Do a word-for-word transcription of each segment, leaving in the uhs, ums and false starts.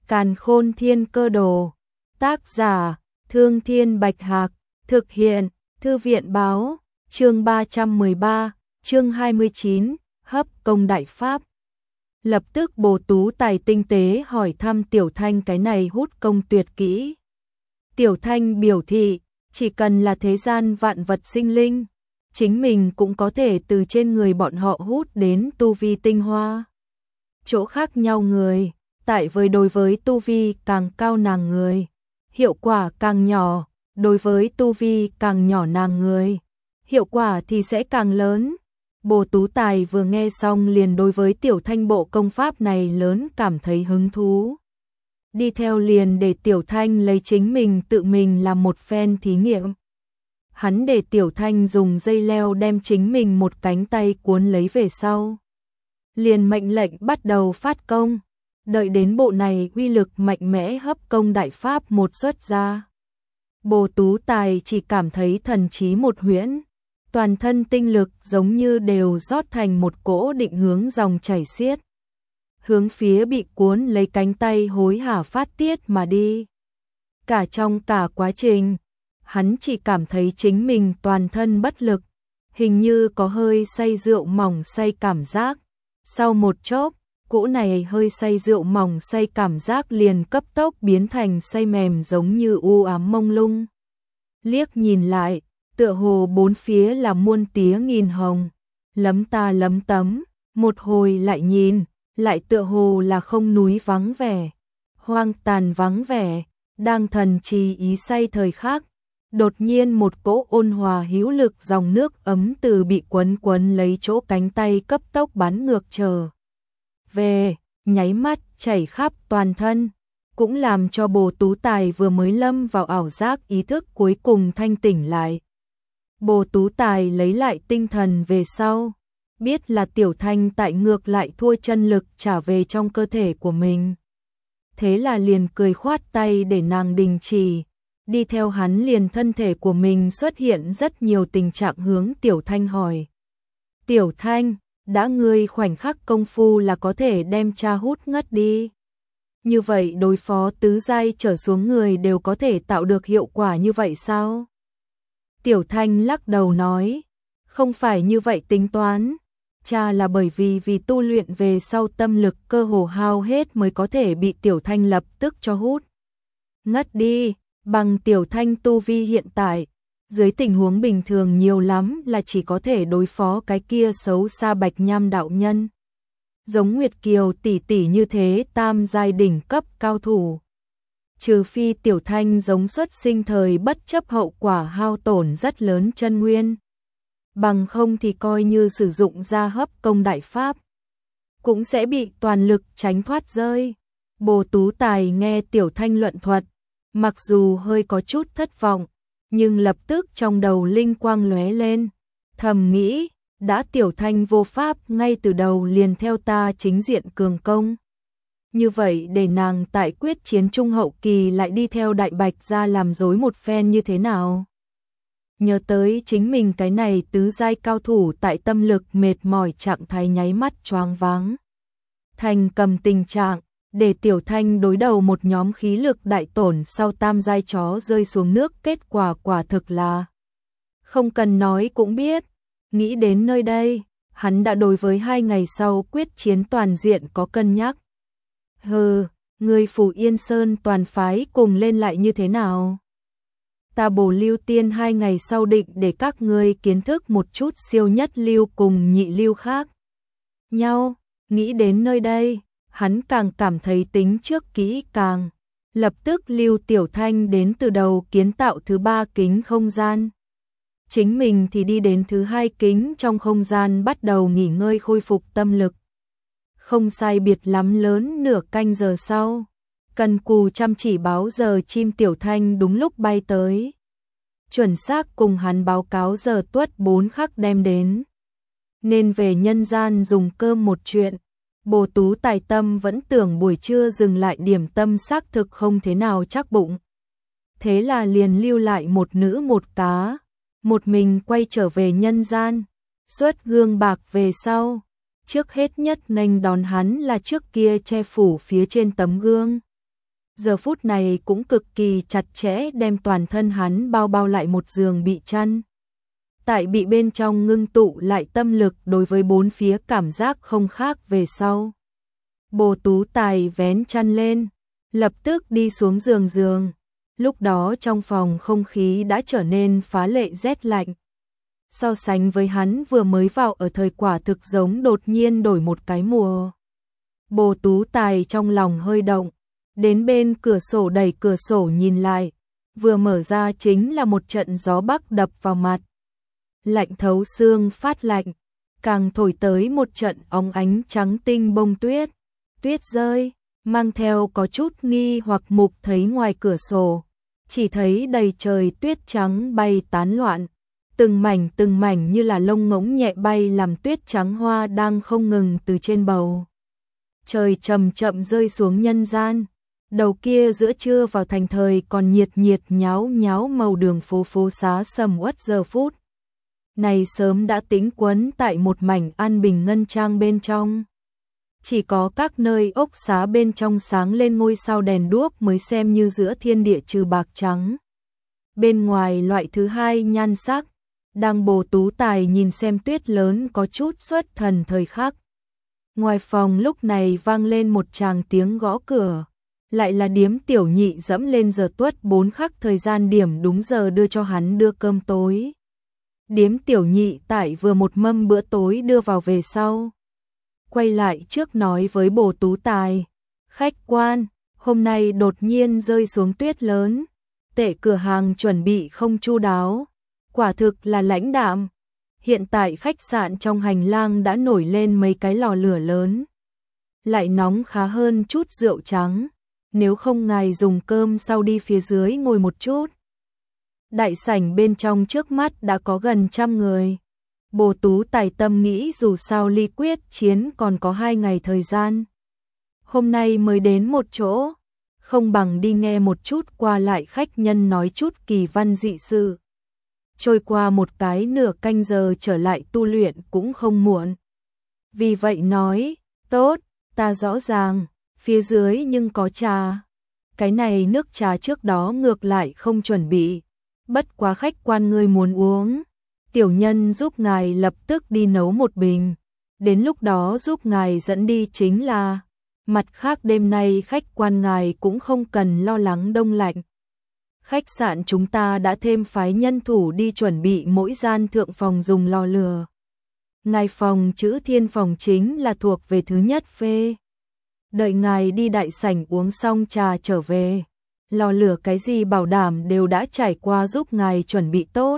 Càn Khôn Thiên Cơ Đồ. Tác giả: Thương Thiên Bạch Hạc. Thực hiện: Thư viện Báo. Chương ba trăm mười ba, chương hai mươi chín, Hấp Công Đại Pháp. Lập tức Bồ Tú Tài tinh tế hỏi thăm Tiểu Thanh cái này hút công tuyệt kỹ. Tiểu Thanh biểu thị, chỉ cần là thế gian vạn vật sinh linh, chính mình cũng có thể từ trên người bọn họ hút đến tu vi tinh hoa. Chỗ khác nhau người, tại với đối với tu vi càng cao nàng người, hiệu quả càng nhỏ, đối với tu vi càng nhỏ nàng người, hiệu quả thì sẽ càng lớn. Bồ Tú Tài vừa nghe xong liền đối với Tiểu Thanh bộ công pháp này lớn cảm thấy hứng thú. Đi theo liền để Tiểu Thanh lấy chính mình tự mình làm một phen thí nghiệm. Hắn để Tiểu Thanh dùng dây leo đem chính mình một cánh tay cuốn lấy về sau. Liền mệnh lệnh bắt đầu phát công, đợi đến bộ này uy lực mạnh mẽ hấp công đại pháp một xuất ra. Bồ Tú Tài chỉ cảm thấy thần trí một huyễn, toàn thân tinh lực giống như đều rót thành một cỗ định hướng dòng chảy xiết. Hướng phía bị cuốn lấy cánh tay hối hả phát tiết mà đi. Cả trong cả quá trình, hắn chỉ cảm thấy chính mình toàn thân bất lực, hình như có hơi say rượu mỏng say cảm giác. Sau một chốc, cỗ này hơi say rượu mỏng say cảm giác liền cấp tốc biến thành say mềm giống như u ám mông lung. Liếc nhìn lại, tựa hồ bốn phía là muôn tía nghìn hồng, lấm ta lấm tấm, một hồi lại nhìn, lại tựa hồ là không núi vắng vẻ, hoang tàn vắng vẻ, đang thần trì ý say thời khắc. Đột nhiên một cỗ ôn hòa hữu lực dòng nước ấm từ bị quấn quấn lấy chỗ cánh tay cấp tốc bắn ngược trở về, nháy mắt chảy khắp toàn thân, cũng làm cho Bồ Tú Tài vừa mới lâm vào ảo giác ý thức cuối cùng thanh tỉnh lại. Bồ Tú Tài lấy lại tinh thần về sau, biết là Tiểu Thanh tại ngược lại thua chân lực trả về trong cơ thể của mình. Thế là liền cười khoát tay để nàng đình chỉ. Đi theo hắn liền thân thể của mình xuất hiện rất nhiều tình trạng hướng Tiểu Thanh hỏi. Tiểu Thanh, đã ngươi khoảnh khắc công phu là có thể đem cha hút ngất đi. Như vậy đối phó tứ giai trở xuống người đều có thể tạo được hiệu quả như vậy sao? Tiểu Thanh lắc đầu nói, không phải như vậy tính toán. Cha là bởi vì vì tu luyện về sau tâm lực cơ hồ hao hết mới có thể bị Tiểu Thanh lập tức cho hút ngất đi. Bằng Tiểu Thanh tu vi hiện tại, dưới tình huống bình thường nhiều lắm là chỉ có thể đối phó cái kia xấu xa Bạch Nham đạo nhân. Giống Nguyệt Kiều tỷ tỷ như thế tam giai đỉnh cấp cao thủ. Trừ phi Tiểu Thanh giống xuất sinh thời bất chấp hậu quả hao tổn rất lớn chân nguyên. Bằng không thì coi như sử dụng ra hấp công đại pháp, cũng sẽ bị toàn lực tránh thoát rơi. Bồ Tú Tài nghe Tiểu Thanh luận thuật, mặc dù hơi có chút thất vọng, nhưng lập tức trong đầu linh quang lóe lên, thầm nghĩ, đã Tiểu Thanh vô pháp ngay từ đầu liền theo ta chính diện cường công. Như vậy để nàng tại quyết chiến trung hậu kỳ lại đi theo Đại Bạch ra làm dối một phen như thế nào? Nhớ tới chính mình cái này tứ giai cao thủ tại tâm lực mệt mỏi trạng thái nháy mắt choáng váng. Thành cầm tình trạng, để Tiểu Thanh đối đầu một nhóm khí lực đại tổn sau tam giai chó rơi xuống nước, kết quả quả thực là không cần nói cũng biết. Nghĩ đến nơi đây, hắn đã đối với hai ngày sau quyết chiến toàn diện có cân nhắc. Hừ, người Phù Yên Sơn toàn phái cùng lên lại như thế nào? Ta Bổ Lưu Tiên hai ngày sau định để các ngươi kiến thức một chút siêu nhất lưu cùng nhị lưu khác nhau. Nghĩ đến nơi đây, hắn càng cảm thấy tính trước kỹ càng, lập tức lưu Tiểu Thanh đến từ đầu kiến tạo thứ ba kính không gian. Chính mình thì đi đến thứ hai kính trong không gian bắt đầu nghỉ ngơi khôi phục tâm lực. Không sai biệt lắm lớn nửa canh giờ sau, cần cù chăm chỉ báo giờ chim Tiểu Thanh đúng lúc bay tới. Chuẩn xác cùng hắn báo cáo giờ tuất bốn khắc đem đến. Nên về nhân gian dùng cơm một chuyện. Bồ Tú Tài tâm vẫn tưởng buổi trưa dừng lại điểm tâm xác thực không thế nào chắc bụng. Thế là liền lưu lại một nữ một cá, một mình quay trở về nhân gian, xuất gương bạc về sau. Trước hết nhất nghênh đón hắn là trước kia che phủ phía trên tấm gương giờ phút này cũng cực kỳ chặt chẽ đem toàn thân hắn bao bao lại một giường bị chăn. Tại bị bên trong ngưng tụ lại tâm lực đối với bốn phía cảm giác không khác về sau. Bồ Tú Tài vén chăn lên, lập tức đi xuống giường giường. Lúc đó trong phòng không khí đã trở nên phá lệ rét lạnh. So sánh với hắn vừa mới vào ở thời quả thực giống đột nhiên đổi một cái mùa. Bồ Tú Tài trong lòng hơi động, đến bên cửa sổ đẩy cửa sổ nhìn lại, vừa mở ra chính là một trận gió bắc đập vào mặt. Lạnh thấu xương phát lạnh, càng thổi tới một trận óng ánh trắng tinh bông tuyết. Tuyết rơi, mang theo có chút nghi hoặc mục thấy ngoài cửa sổ, chỉ thấy đầy trời tuyết trắng bay tán loạn, từng mảnh từng mảnh như là lông ngỗng nhẹ bay làm tuyết trắng hoa đang không ngừng từ trên bầu trời chậm chậm rơi xuống nhân gian. Đầu kia giữa trưa vào thành thời còn nhiệt nhiệt nháo nháo màu đường phố phố xá sầm uất giờ phút này sớm đã tĩnh quấn tại một mảnh an bình ngân trang bên trong. Chỉ có các nơi ốc xá bên trong sáng lên ngôi sao đèn đuốc mới xem như giữa thiên địa trừ bạc trắng. Bên ngoài loại thứ hai nhan sắc, đang Bồ Tú Tài nhìn xem tuyết lớn có chút xuất thần thời khắc. Ngoài phòng lúc này vang lên một tràng tiếng gõ cửa, lại là Điếm Tiểu Nhị dẫm lên giờ tuất bốn khắc thời gian điểm đúng giờ đưa cho hắn đưa cơm tối. Điếm Tiểu Nhị tại vừa một mâm bữa tối đưa vào về sau. Quay lại trước nói với Bồ Tú Tài, khách quan, hôm nay đột nhiên rơi xuống tuyết lớn, tệ cửa hàng chuẩn bị không chu đáo, quả thực là lãnh đạm. Hiện tại khách sạn trong hành lang đã nổi lên mấy cái lò lửa lớn, lại nóng khá hơn chút rượu trắng, nếu không ngài dùng cơm sau đi phía dưới ngồi một chút. Đại sảnh bên trong trước mắt đã có gần trăm người. Bồ Tú Tài tâm nghĩ dù sao ly quyết chiến còn có hai ngày thời gian. Hôm nay mới đến một chỗ, không bằng đi nghe một chút qua lại khách nhân nói chút kỳ văn dị sự. Trôi qua một cái nửa canh giờ trở lại tu luyện cũng không muộn. Vì vậy nói, tốt, ta rõ ràng, phía dưới nhưng có trà. Cái này nước trà trước đó ngược lại không chuẩn bị, bất quá khách quan ngươi muốn uống. Tiểu nhân giúp ngài lập tức đi nấu một bình, đến lúc đó giúp ngài dẫn đi chính là. Mặt khác đêm nay khách quan ngài cũng không cần lo lắng đông lạnh. Khách sạn chúng ta đã thêm phái nhân thủ đi chuẩn bị mỗi gian thượng phòng dùng lò lửa. Ngài phòng chữ thiên phòng chính là thuộc về thứ nhất phê. Đợi ngài đi đại sảnh uống xong trà trở về, lò lửa cái gì bảo đảm đều đã trải qua giúp ngài chuẩn bị tốt.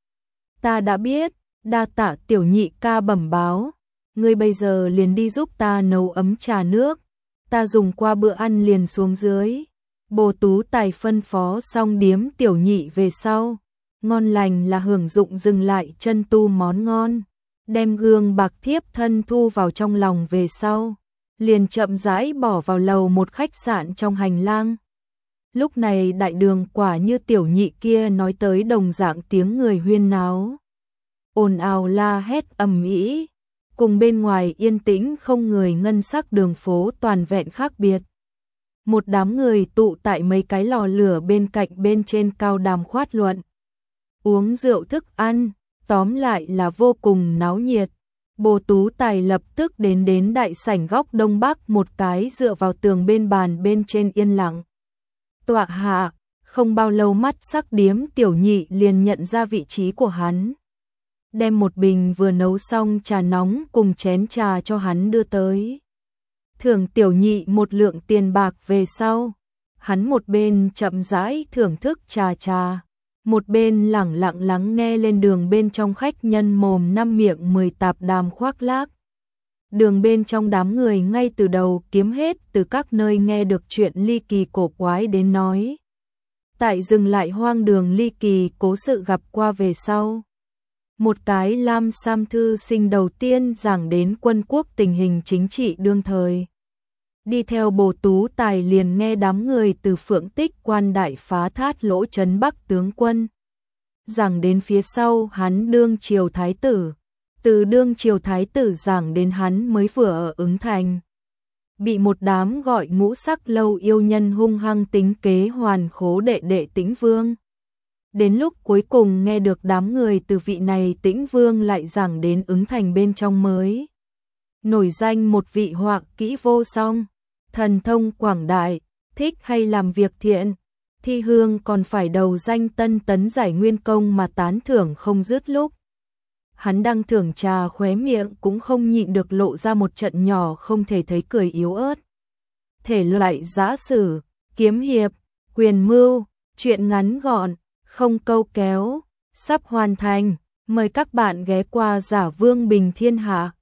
Ta đã biết, đa tạ Tiểu Nhị ca bẩm báo, ngươi bây giờ liền đi giúp ta nấu ấm trà nước, ta dùng qua bữa ăn liền xuống dưới. Bồ Tú Tài phân phó xong Điếm Tiểu Nhị về sau, ngon lành là hưởng dụng dừng lại chân tu món ngon, đem gương bạc thiếp thân thu vào trong lòng về sau, liền chậm rãi bỏ vào lầu một khách sạn trong hành lang. Lúc này đại đường quả như Tiểu Nhị kia nói tới đồng dạng tiếng người huyên náo, ồn ào la hét ầm ĩ, cùng bên ngoài yên tĩnh không người ngân sắc đường phố toàn vẹn khác biệt. Một đám người tụ tại mấy cái lò lửa bên cạnh bên trên cao đàm khoát luận, uống rượu thức ăn, tóm lại là vô cùng náo nhiệt. Bồ Tú Tài lập tức đến đến đại sảnh góc đông bắc một cái dựa vào tường bên bàn bên trên yên lặng tọa hạ, không bao lâu mắt sắc Điếm Tiểu Nhị liền nhận ra vị trí của hắn. Đem một bình vừa nấu xong trà nóng cùng chén trà cho hắn đưa tới. Thưởng Tiểu Nhị một lượng tiền bạc về sau, hắn một bên chậm rãi thưởng thức trà trà, một bên lẳng lặng lắng nghe lên đường bên trong khách nhân mồm năm miệng mười tạp đàm khoác lác. Đường bên trong đám người ngay từ đầu kiếm hết từ các nơi nghe được chuyện ly kỳ cổ quái đến nói. Tại dừng lại hoang đường ly kỳ cố sự gặp qua về sau. Một cái lam sam thư sinh đầu tiên giảng đến quân quốc tình hình chính trị đương thời. Đi theo Bồ Tú Tài liền nghe đám người từ Phượng Tích quan đại phá thát lỗ trấn Bắc tướng quân. Giảng đến phía sau hắn đương triều thái tử. Từ đương triều thái tử giảng đến hắn mới vừa ở ứng thành. bị một đám gọi ngũ sắc lâu yêu nhân hung hăng tính kế hoàn khố đệ đệ Tĩnh Vương. Đến lúc cuối cùng nghe được đám người từ vị này Tĩnh Vương lại giảng đến ứng thành bên trong mới. Nổi danh một vị họa kỹ vô song, thần thông quảng đại, thích hay làm việc thiện, Thi Hương còn phải đầu danh tân tấn giải nguyên công mà tán thưởng không dứt lúc. Hắn đang thưởng trà khóe miệng cũng không nhịn được lộ ra một trận nhỏ không thể thấy cười yếu ớt. Thể loại giã sử, kiếm hiệp, quyền mưu, truyện ngắn gọn, không câu kéo, sắp hoàn thành, mời các bạn ghé qua Giả Vương Bình Thiên Hạ.